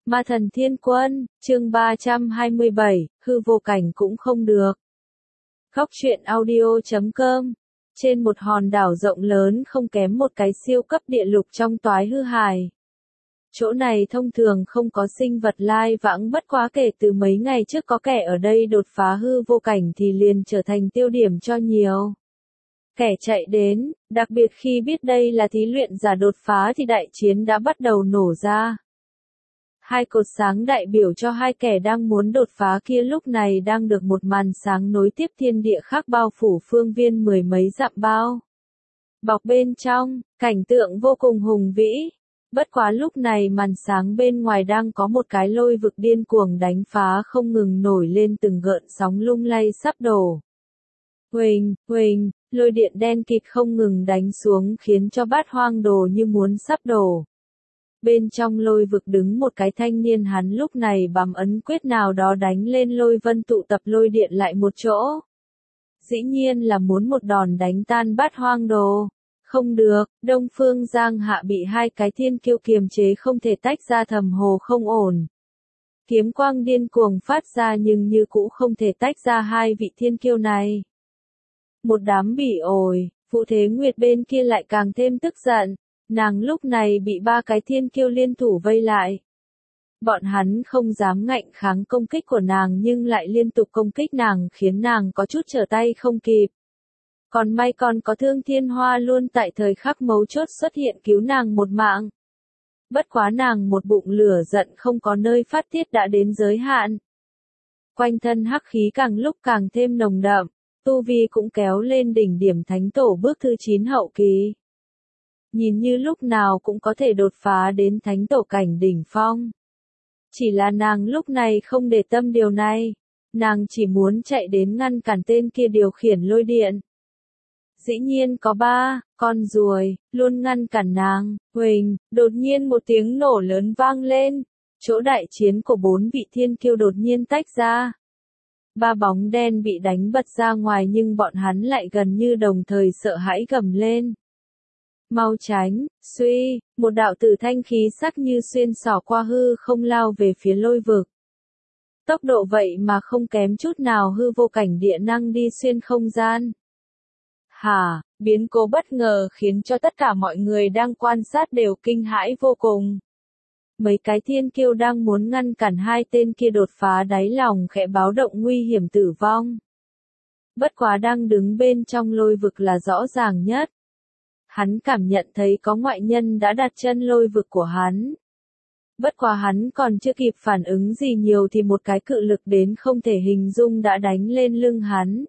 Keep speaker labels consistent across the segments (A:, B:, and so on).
A: Ma thần thiên quân, chương 327, hư vô cảnh cũng không được. Góc truyện audio.com. Trên một hòn đảo rộng lớn không kém một cái siêu cấp địa lục trong toái hư hài. Chỗ này thông thường không có sinh vật lai vãng, bất quá kể từ mấy ngày trước có kẻ ở đây đột phá hư vô cảnh thì liền trở thành tiêu điểm cho nhiều kẻ chạy đến, đặc biệt khi biết đây là thí luyện giả đột phá thì đại chiến đã bắt đầu nổ ra. Hai cột sáng đại biểu cho hai kẻ đang muốn đột phá kia lúc này đang được một màn sáng nối tiếp thiên địa khác bao phủ phương viên mười mấy dặm bao. Bọc bên trong, cảnh tượng vô cùng hùng vĩ. Bất quá lúc này màn sáng bên ngoài đang có một cái lôi vực điên cuồng đánh phá không ngừng nổi lên từng gợn sóng lung lay sắp đổ. Huỳnh, huỳnh, lôi điện đen kịt không ngừng đánh xuống khiến cho bát hoang đồ như muốn sắp đổ. Bên trong lôi vực đứng một cái thanh niên, hắn lúc này bấm ấn quyết nào đó đánh lên lôi vân tụ tập lôi điện lại một chỗ. Dĩ nhiên là muốn một đòn đánh tan bát hoang đồ. Không được, Đông Phương Giang Hạ bị hai cái thiên kiêu kiềm chế không thể tách ra, thầm hồ không ổn. Kiếm quang điên cuồng phát ra nhưng như cũ không thể tách ra hai vị thiên kiêu này. Một đám bỉ ổi, Phụ Thế Nguyệt bên kia lại càng thêm tức giận. Nàng lúc này bị ba cái thiên kiêu liên thủ vây lại. Bọn hắn không dám ngạnh kháng công kích của nàng nhưng lại liên tục công kích nàng khiến nàng có chút trở tay không kịp. Còn may còn có Thương Thiên Hoa luôn tại thời khắc mấu chốt xuất hiện cứu nàng một mạng. Bất quá nàng một bụng lửa giận không có nơi phát tiết đã đến giới hạn. Quanh thân hắc khí càng lúc càng thêm nồng đậm, tu vi cũng kéo lên đỉnh điểm thánh tổ bước thứ 9 hậu kỳ. Nhìn như lúc nào cũng có thể đột phá đến thánh tổ cảnh đỉnh phong. Chỉ là nàng lúc này không để tâm điều này. Nàng chỉ muốn chạy đến ngăn cản tên kia điều khiển lôi điện. Dĩ nhiên có ba con ruồi luôn ngăn cản nàng. Huỳnh, đột nhiên một tiếng nổ lớn vang lên. Chỗ đại chiến của bốn vị thiên kiêu đột nhiên tách ra. Ba bóng đen bị đánh bật ra ngoài nhưng bọn hắn lại gần như đồng thời sợ hãi gầm lên. Mau tránh, suy, một đạo tử thanh khí sắc như xuyên xỏ qua hư không lao về phía lôi vực. Tốc độ vậy mà không kém chút nào hư vô cảnh địa năng đi xuyên không gian. Hả, biến cố bất ngờ khiến cho tất cả mọi người đang quan sát đều kinh hãi vô cùng. Mấy cái thiên kiêu đang muốn ngăn cản hai tên kia đột phá đáy lòng khẽ báo động nguy hiểm tử vong. Bất quá đang đứng bên trong lôi vực là rõ ràng nhất. Hắn cảm nhận thấy có ngoại nhân đã đặt chân lôi vực của hắn. Bất quá hắn còn chưa kịp phản ứng gì nhiều thì một cái cự lực đến không thể hình dung đã đánh lên lưng hắn.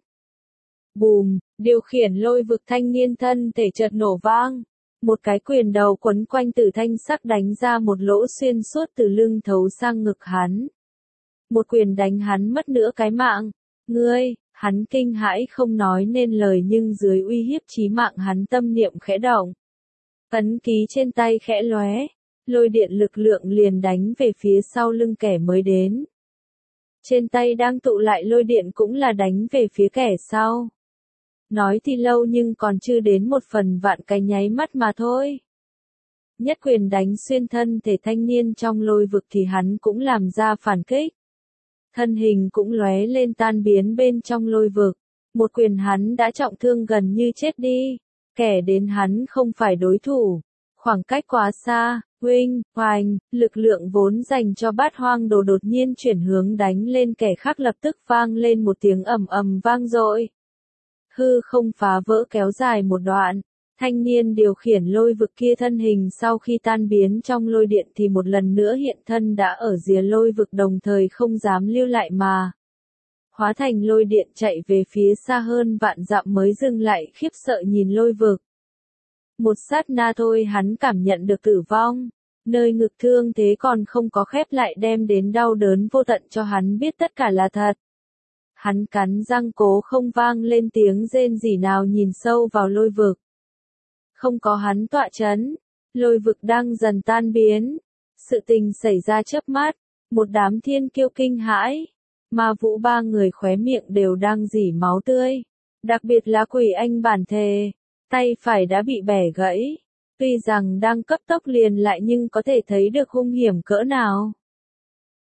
A: Bùm, điều khiển lôi vực thanh niên thân thể chợt nổ vang. Một cái quyền đầu quấn quanh tử thanh sắc đánh ra một lỗ xuyên suốt từ lưng thấu sang ngực hắn. Một quyền đánh hắn mất nửa cái mạng. Ngươi! Hắn kinh hãi không nói nên lời nhưng dưới uy hiếp chí mạng hắn tâm niệm khẽ động. Ấn ký trên tay khẽ lóe, lôi điện lực lượng liền đánh về phía sau lưng kẻ mới đến. Trên tay đang tụ lại lôi điện cũng là đánh về phía kẻ sau. Nói thì lâu nhưng còn chưa đến một phần vạn cái nháy mắt mà thôi. Nhất quyền đánh xuyên thân thể thanh niên trong lôi vực thì hắn cũng làm ra phản kích. Thân hình cũng lóe lên tan biến bên trong lôi vực. Một quyền hắn đã trọng thương gần như chết đi. Kẻ đến hắn không phải đối thủ. Khoảng cách quá xa, huỳnh, hoành, lực lượng vốn dành cho bát hoang đồ đột nhiên chuyển hướng đánh lên kẻ khác, lập tức vang lên một tiếng ầm ầm vang dội. Hư không phá vỡ kéo dài một đoạn. Thanh niên điều khiển lôi vực kia thân hình sau khi tan biến trong lôi điện thì một lần nữa hiện thân đã ở rìa lôi vực, đồng thời không dám lưu lại mà hóa thành lôi điện chạy về phía xa hơn vạn dặm mới dừng lại khiếp sợ nhìn lôi vực. Một sát na thôi hắn cảm nhận được tử vong. Nơi ngực thương thế còn không có khép lại đem đến đau đớn vô tận cho hắn biết tất cả là thật. Hắn cắn răng cố không vang lên tiếng rên rỉ nào nhìn sâu vào lôi vực. Không có hắn tọa chấn, lôi vực đang dần tan biến. Sự tình xảy ra chớp mắt, một đám thiên kiêu kinh hãi. Ma Vũ ba người khóe miệng đều đang rỉ máu tươi. Đặc biệt là Quỷ Anh bản thề, tay phải đã bị bẻ gãy. Tuy rằng đang cấp tốc liền lại nhưng có thể thấy được hung hiểm cỡ nào.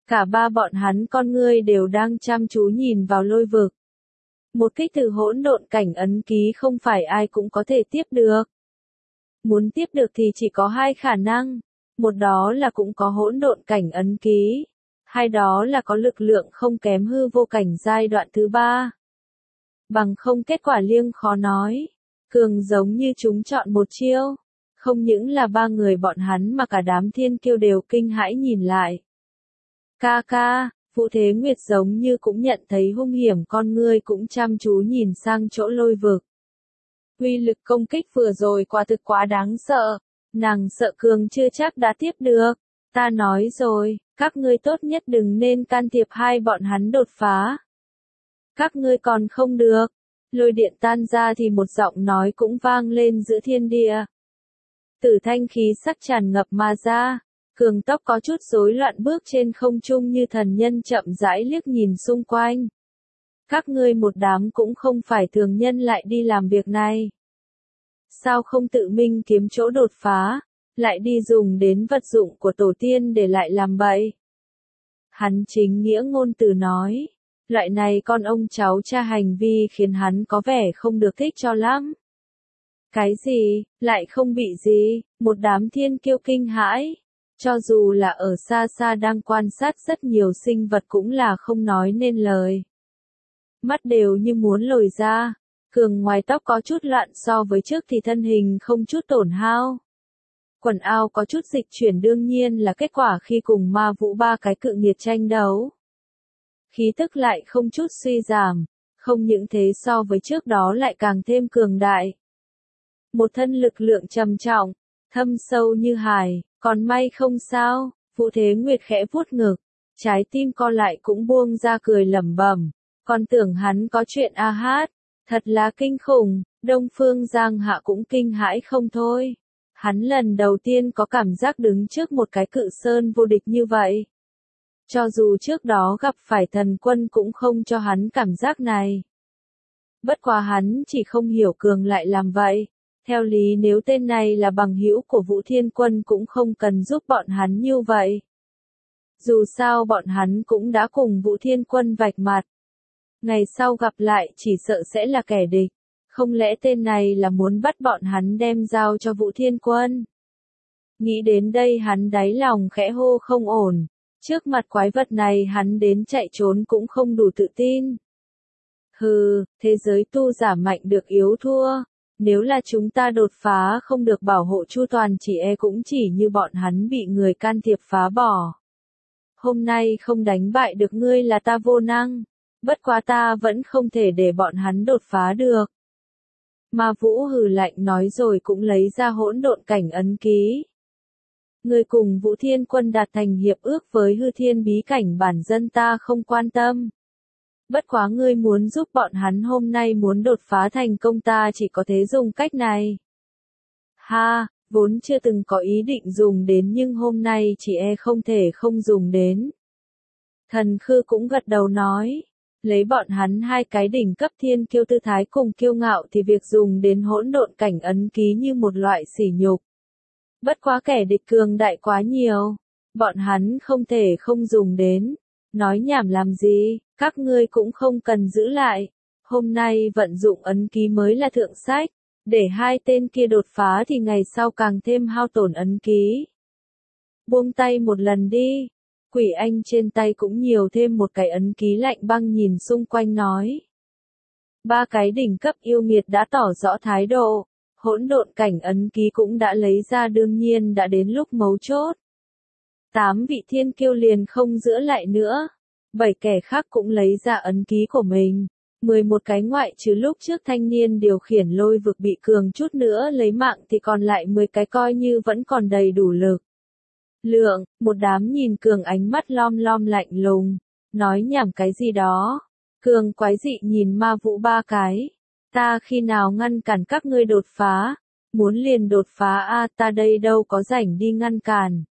A: Cả ba bọn hắn con ngươi đều đang chăm chú nhìn vào lôi vực. Một kích từ hỗn độn cảnh ấn ký không phải ai cũng có thể tiếp được. Muốn tiếp được thì chỉ có hai khả năng. Một đó là cũng có hỗn độn cảnh ấn ký. Hai đó là có lực lượng không kém hư vô cảnh giai đoạn thứ ba. Bằng không kết quả liêng khó nói. Cường giống như chúng chọn một chiêu. Không những là ba người bọn hắn mà cả đám thiên kiêu đều kinh hãi nhìn lại. Ca ca, Vũ Thế Nguyệt giống như cũng nhận thấy hung hiểm, con ngươi cũng chăm chú nhìn sang chỗ lôi vực. Uy lực công kích vừa rồi quả thực quá đáng sợ. Nàng sợ Cường chưa chắc đã tiếp được. Ta nói rồi, các ngươi tốt nhất đừng nên can thiệp hai bọn hắn đột phá. Các ngươi còn không được. Lôi điện tan ra thì một giọng nói cũng vang lên giữa thiên địa. Tử thanh khí sắc tràn ngập mà ra. Cường tốc có chút rối loạn bước trên không trung như thần nhân chậm rãi liếc nhìn xung quanh. Các ngươi một đám cũng không phải thường nhân lại đi làm việc này. Sao không tự mình kiếm chỗ đột phá, lại đi dùng đến vật dụng của tổ tiên để lại làm bậy? Hắn chính nghĩa ngôn từ nói. Loại này con ông cháu cha hành vi khiến hắn có vẻ không được thích cho lắm. Cái gì, lại không bị gì, một đám thiên kiêu kinh hãi. Cho dù là ở xa xa đang quan sát rất nhiều sinh vật cũng là không nói nên lời. Mắt đều như muốn lồi ra. Cường ngoài tóc có chút loạn so với trước thì thân hình không chút tổn hao. Quần áo có chút dịch chuyển đương nhiên là kết quả khi cùng ma vũ ba cái cự nghiệt tranh đấu. Khí tức lại không chút suy giảm, không những thế so với trước đó lại càng thêm cường đại. Một thân lực lượng trầm trọng, thâm sâu như hải, còn may không sao, Vũ Thế Nguyệt khẽ vuốt ngực, trái tim co lại cũng buông ra cười lẩm bẩm, còn tưởng hắn có chuyện a hát, thật là kinh khủng, Đông Phương Giang Hạ cũng kinh hãi không thôi. Hắn lần đầu tiên có cảm giác đứng trước một cái cự sơn vô địch như vậy. Cho dù trước đó gặp phải thần quân cũng không cho hắn cảm giác này. Bất quá hắn chỉ không hiểu Cường lại làm vậy. Theo lý nếu tên này là bằng hữu của Vũ Thiên Quân cũng không cần giúp bọn hắn như vậy. Dù sao bọn hắn cũng đã cùng Vũ Thiên Quân vạch mặt. Ngày sau gặp lại chỉ sợ sẽ là kẻ địch. Không lẽ tên này là muốn bắt bọn hắn đem giao cho Vũ Thiên Quân? Nghĩ đến đây hắn đáy lòng khẽ hô không ổn. Trước mặt quái vật này hắn đến chạy trốn cũng không đủ tự tin. Hừ, thế giới tu giả mạnh được yếu thua. Nếu là chúng ta đột phá không được bảo hộ chu toàn chỉ e cũng chỉ như bọn hắn bị người can thiệp phá bỏ. Hôm nay không đánh bại được ngươi là ta vô năng. Bất quá ta vẫn không thể để bọn hắn đột phá được. Ma Vũ hừ lạnh nói rồi cũng lấy ra hỗn độn cảnh ấn ký. Ngươi cùng Vũ Thiên Quân đạt thành hiệp ước với hư thiên bí cảnh bản dân ta không quan tâm. Bất quá ngươi muốn giúp bọn hắn hôm nay muốn đột phá thành công ta chỉ có thể dùng cách này. Ha, vốn chưa từng có ý định dùng đến nhưng hôm nay chỉ e không thể không dùng đến. Thần Khư cũng gật đầu nói. Lấy bọn hắn hai cái đỉnh cấp thiên kiêu tư thái cùng kiêu ngạo thì việc dùng đến hỗn độn cảnh ấn ký như một loại sỉ nhục. Bất quá kẻ địch cường đại quá nhiều. Bọn hắn không thể không dùng đến. Nói nhảm làm gì, các ngươi cũng không cần giữ lại. Hôm nay vận dụng ấn ký mới là thượng sách. Để hai tên kia đột phá thì ngày sau càng thêm hao tổn ấn ký. Buông tay một lần đi. Quỷ Anh trên tay cũng nhiều thêm một cái ấn ký lạnh băng nhìn xung quanh nói. Ba cái đỉnh cấp yêu nghiệt đã tỏ rõ thái độ. Hỗn độn cảnh ấn ký cũng đã lấy ra đương nhiên đã đến lúc mấu chốt. 8 vị thiên kiêu liền không giữ lại nữa. 7 kẻ khác cũng lấy ra ấn ký của mình. 11 cái ngoại trừ lúc trước thanh niên điều khiển lôi vực bị Cường chút nữa lấy mạng thì còn lại 10 cái coi như vẫn còn đầy đủ lực. Lượng, một đám nhìn Cường ánh mắt lom lom lạnh lùng. Nói nhảm cái gì đó. Cường quái dị nhìn Ma Vũ ba cái. Ta khi nào ngăn cản các ngươi đột phá? Muốn liền đột phá a ta đây đâu có rảnh đi ngăn cản.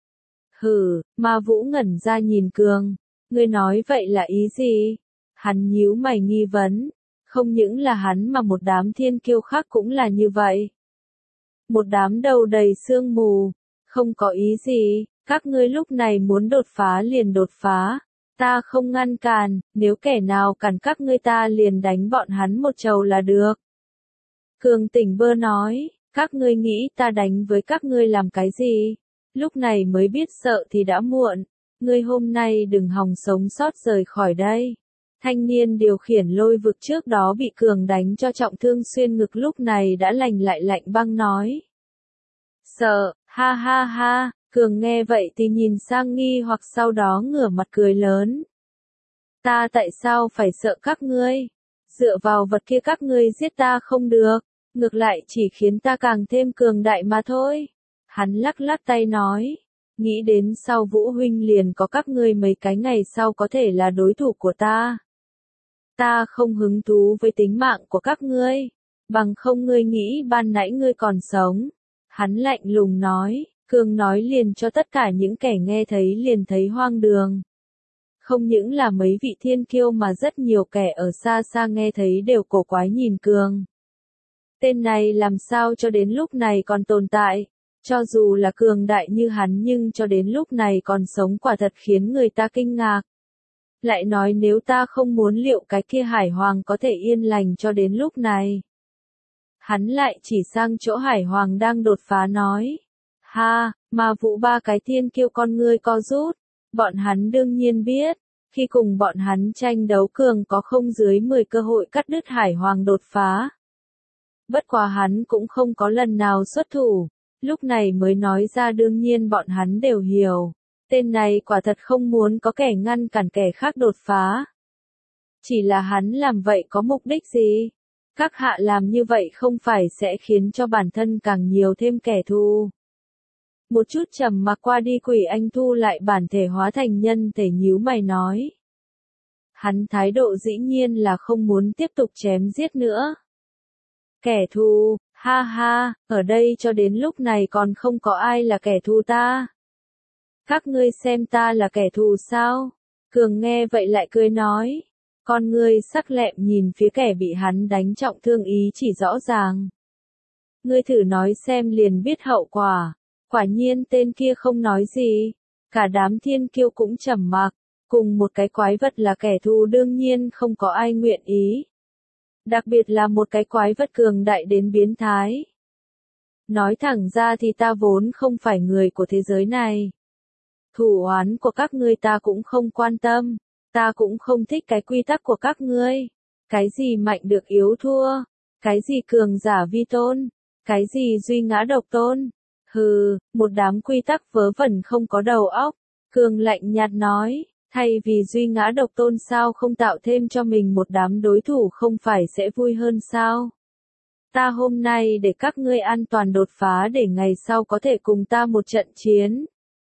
A: Hừ, Ma Vũ ngẩn ra nhìn Cường. Ngươi nói vậy là ý gì? Hắn nhíu mày nghi vấn. Không những là hắn mà một đám thiên kiêu khác cũng là như vậy. Một đám đầu đầy sương mù. Không có ý gì, Các ngươi lúc này muốn đột phá liền đột phá. Ta không ngăn cản, nếu kẻ nào cản các ngươi ta liền đánh bọn hắn một trầu là được. Cường Tỉnh Bơ nói, các ngươi nghĩ ta đánh với các ngươi làm cái gì? Lúc này mới biết sợ thì đã muộn. Ngươi hôm nay đừng hòng sống sót rời khỏi đây. Thanh niên điều khiển lôi vực trước đó bị Cường đánh cho trọng thương xuyên ngực lúc này đã lành lại lạnh băng nói. Sợ, ha ha ha, Cường nghe vậy thì nhìn sang nghi hoặc sau đó ngửa mặt cười lớn. Ta tại sao phải sợ các ngươi? Dựa vào vật kia các ngươi giết ta không được, ngược lại chỉ khiến ta càng thêm cường đại mà thôi. Hắn lắc lắc tay nói, nghĩ đến sau Vũ huynh liền có các ngươi mấy cái ngày sau có thể là đối thủ của ta. Ta không hứng thú với tính mạng của các ngươi, bằng không ngươi nghĩ ban nãy ngươi còn sống. Hắn lạnh lùng nói, Cường nói liền cho tất cả những kẻ nghe thấy liền thấy hoang đường. Không những là mấy vị thiên kiêu mà rất nhiều kẻ ở xa xa nghe thấy đều cổ quái nhìn Cường. Tên này làm sao cho đến lúc này còn tồn tại, cho dù là cường đại như hắn nhưng cho đến lúc này còn sống quả thật khiến người ta kinh ngạc. Lại nói nếu ta không muốn liệu cái kia Hải Hoàng có thể yên lành cho đến lúc này. Hắn lại chỉ sang chỗ Hải Hoàng đang đột phá nói. Ha, mà vụ ba cái thiên kiêu con ngươi co rút. Bọn hắn đương nhiên biết, khi cùng bọn hắn tranh đấu Cường có không dưới 10 cơ hội cắt đứt Hải Hoàng đột phá. Bất quá hắn cũng không có lần nào xuất thủ, lúc này mới nói ra đương nhiên bọn hắn đều hiểu. Tên này quả thật không muốn có kẻ ngăn cản kẻ khác đột phá. Chỉ là hắn làm vậy có mục đích gì? Các hạ làm như vậy không phải sẽ khiến cho bản thân càng nhiều thêm kẻ thù. Một chút trầm mặc qua đi Quỷ Anh thu lại bản thể hóa thành nhân thể nhíu mày nói. Hắn thái độ dĩ nhiên là không muốn tiếp tục chém giết nữa. Kẻ thù, ha ha, ở đây cho đến lúc này còn không có ai là kẻ thù ta. Các ngươi xem ta là kẻ thù sao? Cường nghe vậy lại cười nói. Con ngươi sắc lẹm nhìn phía kẻ bị hắn đánh trọng thương ý chỉ rõ ràng. Ngươi thử nói xem liền biết hậu quả. Quả nhiên tên kia không nói gì. Cả đám thiên kiêu cũng trầm mặc. Cùng một cái quái vật là kẻ thù đương nhiên không có ai nguyện ý. Đặc biệt là một cái quái vật cường đại đến biến thái. Nói thẳng ra thì ta vốn không phải người của thế giới này. Thủ oán của các ngươi ta cũng không quan tâm. Ta cũng không thích cái quy tắc của các ngươi. Cái gì mạnh được yếu thua. Cái gì cường giả vi tôn. Cái gì duy ngã độc tôn. Hừ, một đám quy tắc vớ vẩn không có đầu óc. Cường lạnh nhạt nói. Thay vì duy ngã độc tôn sao không tạo thêm cho mình một đám đối thủ không phải sẽ vui hơn sao? Ta hôm nay để các ngươi an toàn đột phá để ngày sau có thể cùng ta một trận chiến.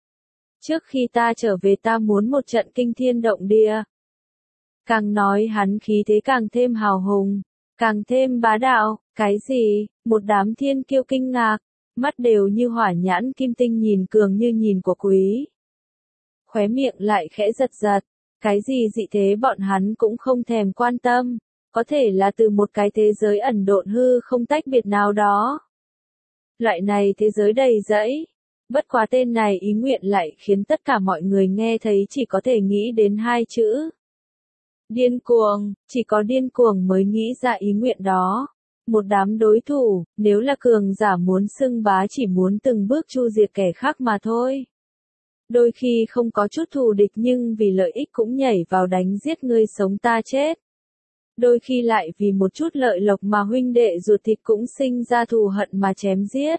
A: Trước khi ta trở về ta muốn một trận kinh thiên động địa. Càng nói hắn khí thế càng thêm hào hùng, càng thêm bá đạo, cái gì, một đám thiên kiêu kinh ngạc, mắt đều như hỏa nhãn kim tinh nhìn Cường như nhìn của quý. Khóe miệng lại khẽ giật giật, cái gì dị thế bọn hắn cũng không thèm quan tâm, có thể là từ một cái thế giới ẩn độn hư không tách biệt nào đó. Loại này thế giới đầy rẫy, bất quá tên này ý nguyện lại khiến tất cả mọi người nghe thấy chỉ có thể nghĩ đến hai chữ. Điên cuồng, chỉ có điên cuồng mới nghĩ ra ý nguyện đó. Một đám đối thủ, nếu là cường giả muốn xưng bá chỉ muốn từng bước chu diệt kẻ khác mà thôi. Đôi khi không có chút thù địch nhưng vì lợi ích cũng nhảy vào đánh giết ngươi sống ta chết. Đôi khi lại vì một chút lợi lộc mà huynh đệ ruột thịt cũng sinh ra thù hận mà chém giết.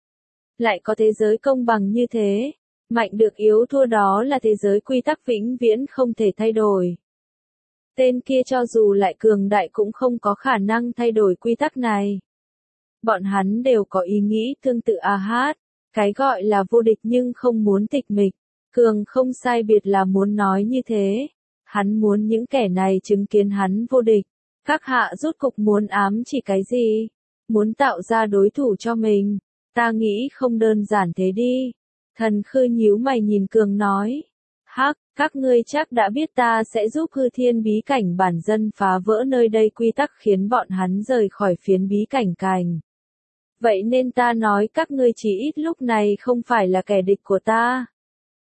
A: Lại có thế giới công bằng như thế, mạnh được yếu thua đó là thế giới quy tắc vĩnh viễn không thể thay đổi. Tên kia cho dù lại cường đại cũng không có khả năng thay đổi quy tắc này. Bọn hắn đều có ý nghĩ tương tự hát, cái gọi là vô địch nhưng không muốn tịch mịch. Cường không sai biệt là muốn nói như thế. Hắn muốn những kẻ này chứng kiến hắn vô địch. Các hạ rốt cục muốn ám chỉ cái gì? Muốn tạo ra đối thủ cho mình. Ta nghĩ không đơn giản thế đi. Thần Khư nhíu mày nhìn Cường nói. Hắc, các ngươi chắc đã biết ta sẽ giúp hư thiên bí cảnh bản dân phá vỡ nơi đây quy tắc khiến bọn hắn rời khỏi phiến bí cảnh cành. Vậy nên ta nói các ngươi chỉ ít lúc này không phải là kẻ địch của ta.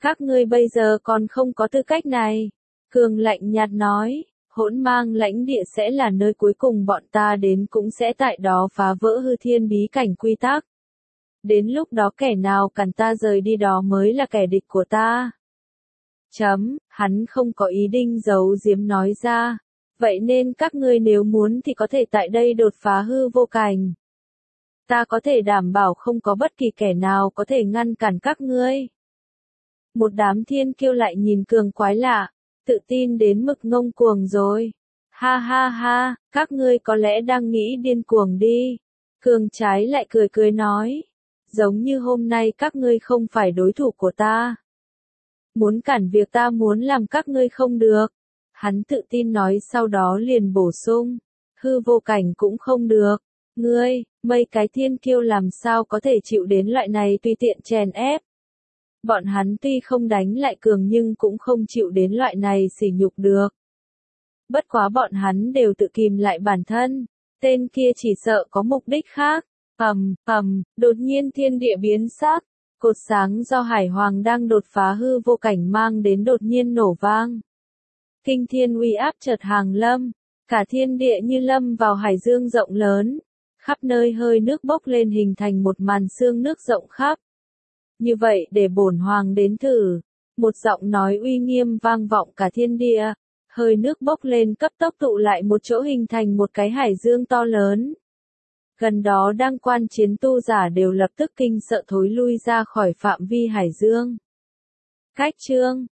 A: Các ngươi bây giờ còn không có tư cách này. Cường lạnh nhạt nói, hỗn mang lãnh địa sẽ là nơi cuối cùng bọn ta đến cũng sẽ tại đó phá vỡ hư thiên bí cảnh quy tắc. Đến lúc đó kẻ nào cản ta rời đi đó mới là kẻ địch của ta. Hắn không có ý định giấu giếm nói ra. Vậy nên các ngươi nếu muốn thì có thể tại đây đột phá hư vô cảnh. Ta có thể đảm bảo không có bất kỳ kẻ nào có thể ngăn cản các ngươi. Một đám thiên kiêu lại nhìn Cường quái lạ, tự tin đến mực ngông cuồng rồi. Ha ha ha, các ngươi có lẽ đang nghĩ điên cuồng đi. Cường trái lại cười cười nói, giống như hôm nay các ngươi không phải đối thủ của ta. Muốn cản việc ta muốn làm các ngươi không được. Hắn tự tin nói sau đó liền bổ sung, hư vô cảnh cũng không được. Ngươi, mấy cái thiên kiêu làm sao có thể chịu đến loại này tùy tiện chèn ép. Bọn hắn tuy không đánh lại Cường nhưng cũng không chịu đến loại này sỉ nhục được. Bất quá bọn hắn đều tự kìm lại bản thân, tên kia chỉ sợ có mục đích khác. Đột nhiên thiên địa biến sắc, cột sáng do Hải Hoàng đang đột phá hư vô cảnh mang đến đột nhiên nổ vang. Kinh thiên uy áp chợt hàng lâm, cả thiên địa như lâm vào hải dương rộng lớn, khắp nơi hơi nước bốc lên hình thành một màn sương nước rộng khắp. Như vậy để bổn hoàng đến thử, một giọng nói uy nghiêm vang vọng cả thiên địa, hơi nước bốc lên cấp tốc tụ lại một chỗ hình thành một cái hải dương to lớn. Gần đó đang quan chiến tu giả đều lập tức kinh sợ thối lui ra khỏi phạm vi hải dương. Cách chương